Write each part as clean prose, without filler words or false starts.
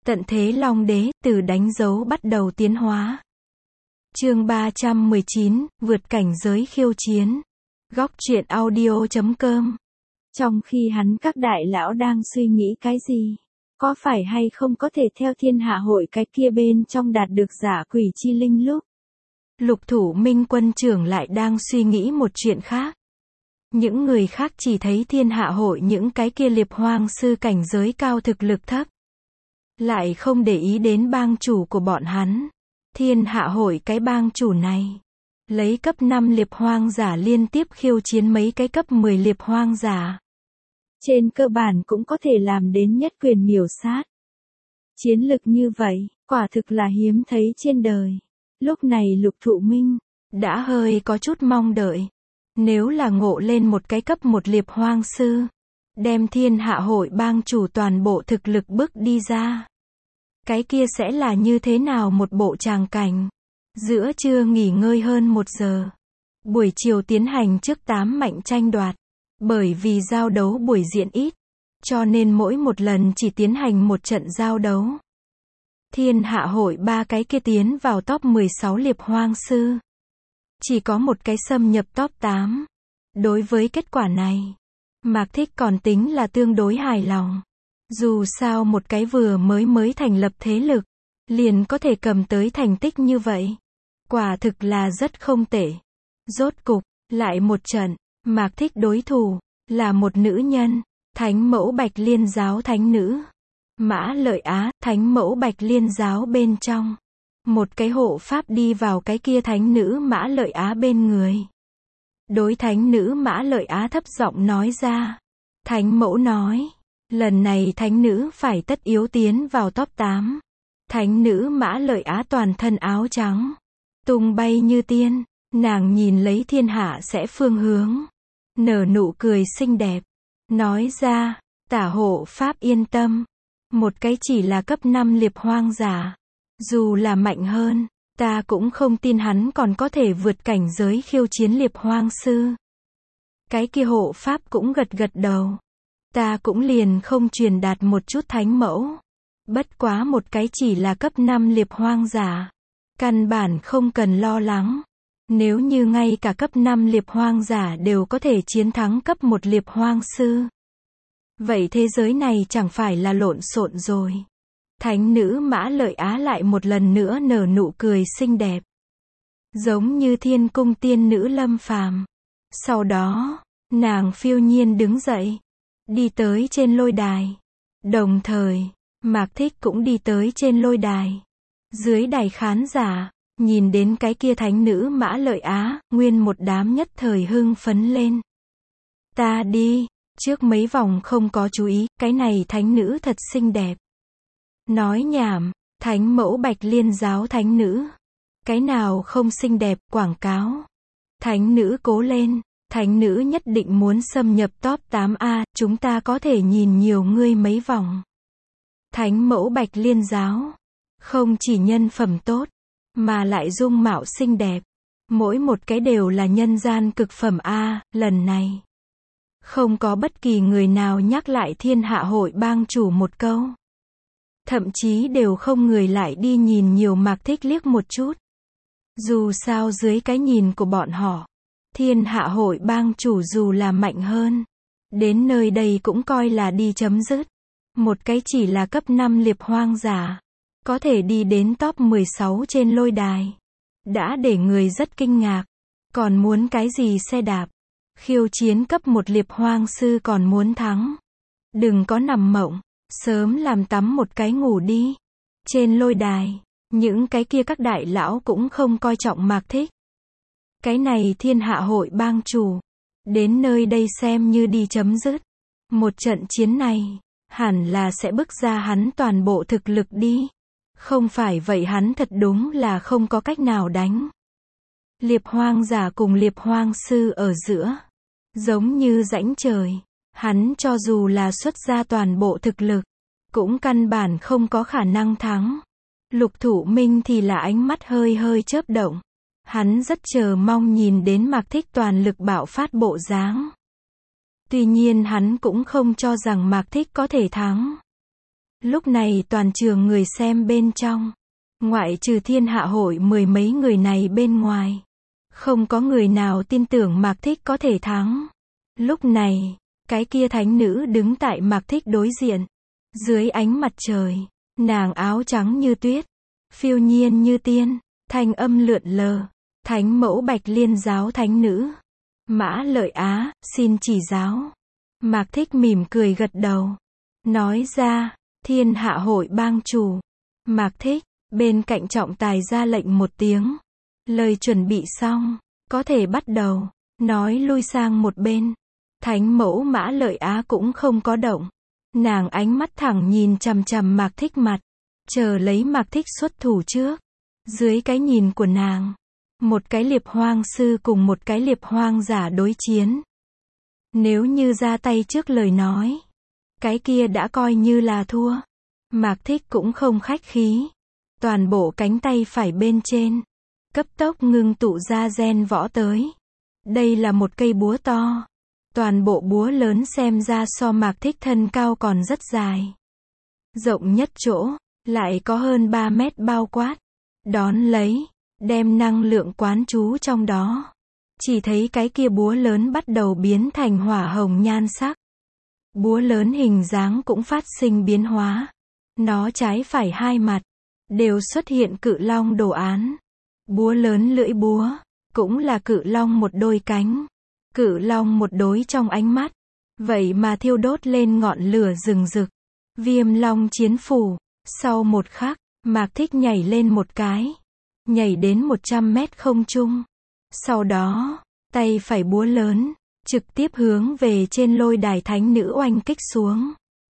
Tận thế Long Đế, từ đánh dấu bắt đầu tiến hóa. Chương 319, vượt cảnh giới khiêu chiến. Góc truyện audio.com. Trong khi các đại lão đang suy nghĩ cái gì? Có phải hay không có thể theo thiên hạ hội cái kia bên trong đạt được giả quỷ chi linh lúc? Lục Thủ Minh quân trưởng lại đang suy nghĩ một chuyện khác. Những người khác chỉ thấy thiên hạ hội những cái kia liệp hoang sư cảnh giới cao thực lực thấp. Lại không để ý đến bang chủ của bọn hắn. Thiên hạ hội cái bang chủ này. Lấy cấp 5 liệp hoang giả liên tiếp khiêu chiến mấy cái cấp 10 liệp hoang giả. Trên cơ bản cũng có thể làm đến nhất quyền miểu sát. Chiến lực như vậy, quả thực là hiếm thấy trên đời. Lúc này Lục Thụ Minh đã hơi có chút mong đợi. Nếu là ngộ lên một cái cấp 1 liệp hoang sư, đem thiên hạ hội bang chủ toàn bộ thực lực bước đi ra, cái kia sẽ là như thế nào một bộ tràng cảnh. Giữa trưa nghỉ ngơi hơn 1 giờ. Buổi chiều tiến hành trước 8 mạnh tranh đoạt. Bởi vì giao đấu buổi diễn ít, cho nên mỗi một lần chỉ tiến hành một trận giao đấu. Thiên hạ hội ba cái kia tiến vào top 16 liệp hoang sư. Chỉ có một cái xâm nhập top 8. Đối với kết quả này, Mạc Thích còn tính là tương đối hài lòng. Dù sao một cái vừa mới thành lập thế lực, liền có thể cầm tới thành tích như vậy. Quả thực là rất không tệ. Rốt cục, lại một trận, Mạc Thích đối thủ, là một nữ nhân, Thánh Mẫu Bạch Liên giáo thánh nữ. Mã Lợi Á, Thánh Mẫu Bạch Liên giáo bên trong. Một cái hộ pháp đi vào cái kia thánh nữ Mã Lợi Á bên người. Đối thánh nữ Mã Lợi Á thấp giọng nói ra. Thánh Mẫu nói, lần này thánh nữ phải tất yếu tiến vào top 8. Thánh nữ Mã Lợi Á toàn thân áo trắng, tung bay như tiên, nàng nhìn lấy thiên hạ sẽ phương hướng, nở nụ cười xinh đẹp, nói ra, tả hộ pháp yên tâm, một cái chỉ là cấp 5 liệp hoang giả, dù là mạnh hơn, ta cũng không tin hắn còn có thể vượt cảnh giới khiêu chiến liệp hoang sư. Cái kia hộ pháp cũng gật gật đầu, ta cũng liền không truyền đạt một chút thánh mẫu, bất quá một cái chỉ là cấp 5 liệp hoang giả, căn bản không cần lo lắng. Nếu như ngay cả cấp 5 liệp hoang giả đều có thể chiến thắng cấp 1 liệp hoang sư, vậy thế giới này chẳng phải là lộn xộn rồi. Thánh nữ Mã Lợi Á lại một lần nữa nở nụ cười xinh đẹp, giống như thiên cung tiên nữ lâm phàm. Sau đó, nàng phiêu nhiên đứng dậy, đi tới trên lôi đài. Đồng thời, Mạc Thích cũng đi tới trên lôi đài. Dưới đài khán giả, nhìn đến cái kia thánh nữ Mã Lợi Á, nguyên một đám nhất thời hưng phấn lên. Ta đi, trước mấy vòng không có chú ý, cái này thánh nữ thật xinh đẹp. Nói nhảm, Thánh Mẫu Bạch Liên giáo thánh nữ. Cái nào không xinh đẹp, quảng cáo. Thánh nữ cố lên, thánh nữ nhất định muốn xâm nhập top 8A, chúng ta có thể nhìn nhiều ngươi mấy vòng. Thánh Mẫu Bạch Liên giáo, không chỉ nhân phẩm tốt, mà lại dung mạo xinh đẹp. Mỗi một cái đều là nhân gian cực phẩm A, lần này. Không có bất kỳ người nào nhắc lại thiên hạ hội bang chủ một câu. Thậm chí đều không người lại đi nhìn nhiều Mạc Thích liếc một chút. Dù sao dưới cái nhìn của bọn họ, thiên hạ hội bang chủ dù là mạnh hơn, đến nơi đây cũng coi là đi chấm dứt. Một cái chỉ là cấp 5 liệp hoang giả, có thể đi đến top 16 trên lôi đài. Đã để người rất kinh ngạc. Còn muốn cái gì xe đạp? Khiêu chiến cấp 1 liệp hoang sư còn muốn thắng. Đừng có nằm mộng. Sớm làm tắm một cái ngủ đi. Trên lôi đài, những cái kia các đại lão cũng không coi trọng Mạc Thích. Cái này thiên hạ hội bang chủ. Đến nơi đây xem như đi chấm dứt. Một trận chiến này, hẳn là sẽ bức ra hắn toàn bộ thực lực đi. Không phải vậy hắn thật đúng là không có cách nào đánh. Liệp hoang giả cùng liệp hoang sư ở giữa, giống như rãnh trời. Hắn cho dù là xuất ra toàn bộ thực lực, cũng căn bản không có khả năng thắng. Lục Thủ Minh thì là ánh mắt hơi chớp động. Hắn rất chờ mong nhìn đến Mạc Thích toàn lực bạo phát bộ dáng. Tuy nhiên hắn cũng không cho rằng Mạc Thích có thể thắng. Lúc này toàn trường người xem bên trong, ngoại trừ thiên hạ hội mười mấy người này bên ngoài, không có người nào tin tưởng Mạc Thích có thể thắng. Lúc này, cái kia thánh nữ đứng tại Mạc Thích đối diện. Dưới ánh mặt trời, nàng áo trắng như tuyết, phiêu nhiên như tiên, thanh âm lượn lờ. Thánh mẫu Bạch Liên giáo thánh nữ. Mã Lợi Á, xin chỉ giáo. Mạc Thích mỉm cười gật đầu. Nói ra, thiên hạ hội bang chủ. Mạc Thích, bên cạnh trọng tài ra lệnh một tiếng. Lời chuẩn bị xong, có thể bắt đầu. Nói lui sang một bên. Thánh mẫu Mã Lợi Á cũng không có động. Nàng ánh mắt thẳng nhìn chằm chằm Mạc Thích mặt, chờ lấy Mạc Thích xuất thủ trước. Dưới cái nhìn của nàng, một cái liệp hoang sư cùng một cái liệp hoang giả đối chiến. Nếu như ra tay trước lời nói, cái kia đã coi như là thua. Mạc Thích cũng không khách khí. Toàn bộ cánh tay phải bên trên, cấp tốc ngưng tụ ra gen võ tới. Đây là một cây búa to. Toàn bộ búa lớn xem ra so Mạc Thích thân cao còn rất dài. Rộng nhất chỗ, lại có hơn 3 mét bao quát. Đón lấy, đem năng lượng quán trú trong đó. Chỉ thấy cái kia búa lớn bắt đầu biến thành hỏa hồng nhan sắc. Búa lớn hình dáng cũng phát sinh biến hóa. Nó trái phải hai mặt, đều xuất hiện cự long đồ án. Búa lớn lưỡi búa, cũng là cự long một đôi cánh. Cự long một đối trong ánh mắt. Vậy mà thiêu đốt lên ngọn lửa rừng rực. Viêm long chiến phủ. Sau một khắc, Mạc Thích nhảy lên một cái. Nhảy đến 100 mét không trung. Sau đó, tay phải búa lớn, trực tiếp hướng về trên lôi đài thánh nữ oanh kích xuống.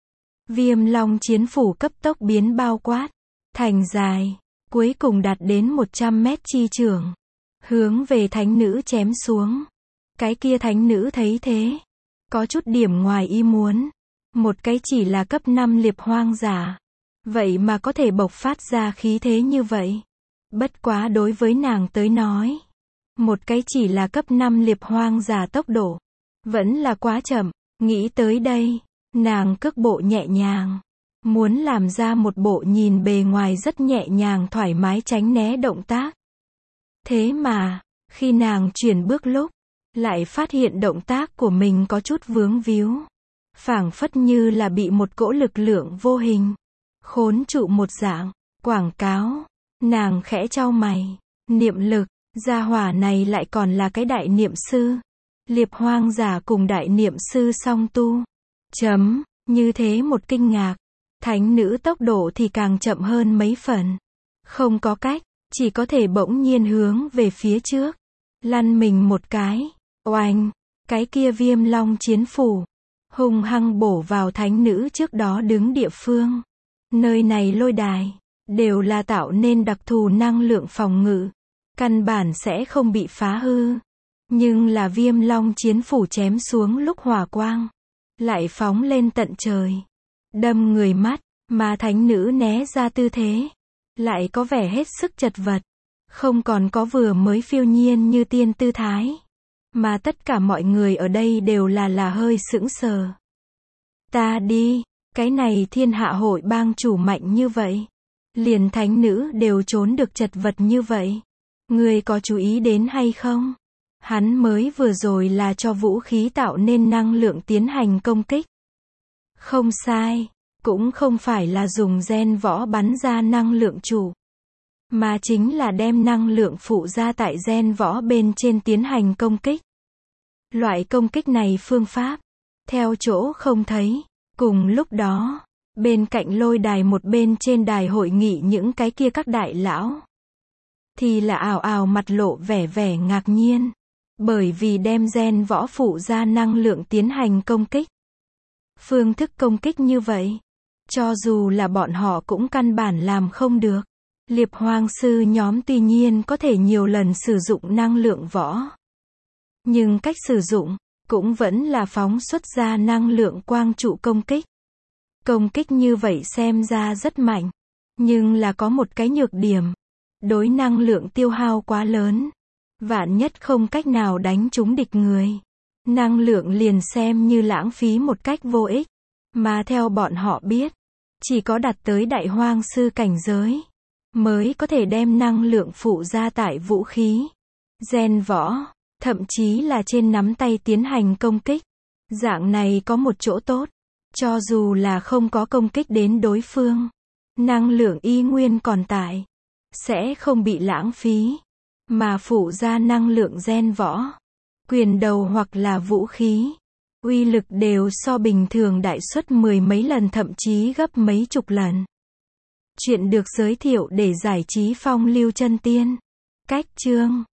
Viêm long chiến phủ cấp tốc biến bao quát, thành dài, cuối cùng đạt đến 100 mét chi trường. Hướng về thánh nữ chém xuống. Cái kia thánh nữ thấy thế, có chút điểm ngoài ý muốn. Một cái chỉ là cấp 5 liệp hoang giả. Vậy mà có thể bộc phát ra khí thế như vậy. Bất quá đối với nàng tới nói, một cái chỉ là cấp 5 liệp hoang giả tốc độ, vẫn là quá chậm. Nghĩ tới đây, nàng cước bộ nhẹ nhàng. Muốn làm ra một bộ nhìn bề ngoài rất nhẹ nhàng thoải mái tránh né động tác. Thế mà, khi nàng chuyển bước lúc, lại phát hiện động tác của mình có chút vướng víu. Phảng phất như là bị một cỗ lực lượng vô hình khốn trụ một dạng. Quảng cáo. Nàng khẽ chau mày. Niệm lực, gia hỏa này lại còn là cái đại niệm sư. Liệp hoang giả cùng đại niệm sư song tu. Như thế một kinh ngạc. Thánh nữ tốc độ thì càng chậm hơn mấy phần. Không có cách, chỉ có thể bỗng nhiên hướng về phía trước. Lăn mình một cái. Oanh, cái kia viêm long chiến phủ. Hung hăng bổ vào thánh nữ trước đó đứng địa phương. Nơi này lôi đài, đều là tạo nên đặc thù năng lượng phòng ngự. Căn bản sẽ không bị phá hư. Nhưng là viêm long chiến phủ chém xuống lúc hỏa quang. Lại phóng lên tận trời. Đâm người mắt, mà thánh nữ né ra tư thế. Lại có vẻ hết sức chật vật. Không còn có vừa mới phiêu nhiên như tiên tư thái. Mà tất cả mọi người ở đây đều là hơi sững sờ. Ta đi, cái này thiên hạ hội bang chủ mạnh như vậy. Liền thánh nữ đều trốn được chật vật như vậy. Ngươi có chú ý đến hay không? Hắn mới vừa rồi là cho vũ khí tạo nên năng lượng tiến hành công kích. Không sai, cũng không phải là dùng gen võ bắn ra năng lượng chủ. Mà chính là đem năng lượng phụ ra tại gen võ bên trên tiến hành công kích. Loại công kích này phương pháp, theo chỗ không thấy. Cùng lúc đó, bên cạnh lôi đài một bên trên đài hội nghị những cái kia các đại lão. Thì là ào ào mặt lộ vẻ ngạc nhiên. Bởi vì đem gen võ phụ ra năng lượng tiến hành công kích. Phương thức công kích như vậy, cho dù là bọn họ cũng căn bản làm không được. Liệp hoang sư nhóm tuy nhiên có thể nhiều lần sử dụng năng lượng võ. Nhưng cách sử dụng, cũng vẫn là phóng xuất ra năng lượng quang trụ công kích. Công kích như vậy xem ra rất mạnh. Nhưng là có một cái nhược điểm. Đối năng lượng tiêu hao quá lớn. Vạn nhất không cách nào đánh trúng địch người. Năng lượng liền xem như lãng phí một cách vô ích. Mà theo bọn họ biết, Chỉ có đạt tới đại hoang sư cảnh giới, mới có thể đem năng lượng phụ ra tại vũ khí, gen võ, thậm chí là trên nắm tay tiến hành công kích. Dạng này có một chỗ tốt, cho dù là không có công kích đến đối phương, năng lượng y nguyên còn tại, sẽ không bị lãng phí, mà phụ ra năng lượng gen võ, quyền đầu hoặc là vũ khí, uy lực đều so bình thường đại suất mười mấy lần thậm chí gấp mấy chục lần. Chuyện được giới thiệu để giải trí phong lưu chân tiên. Cách chương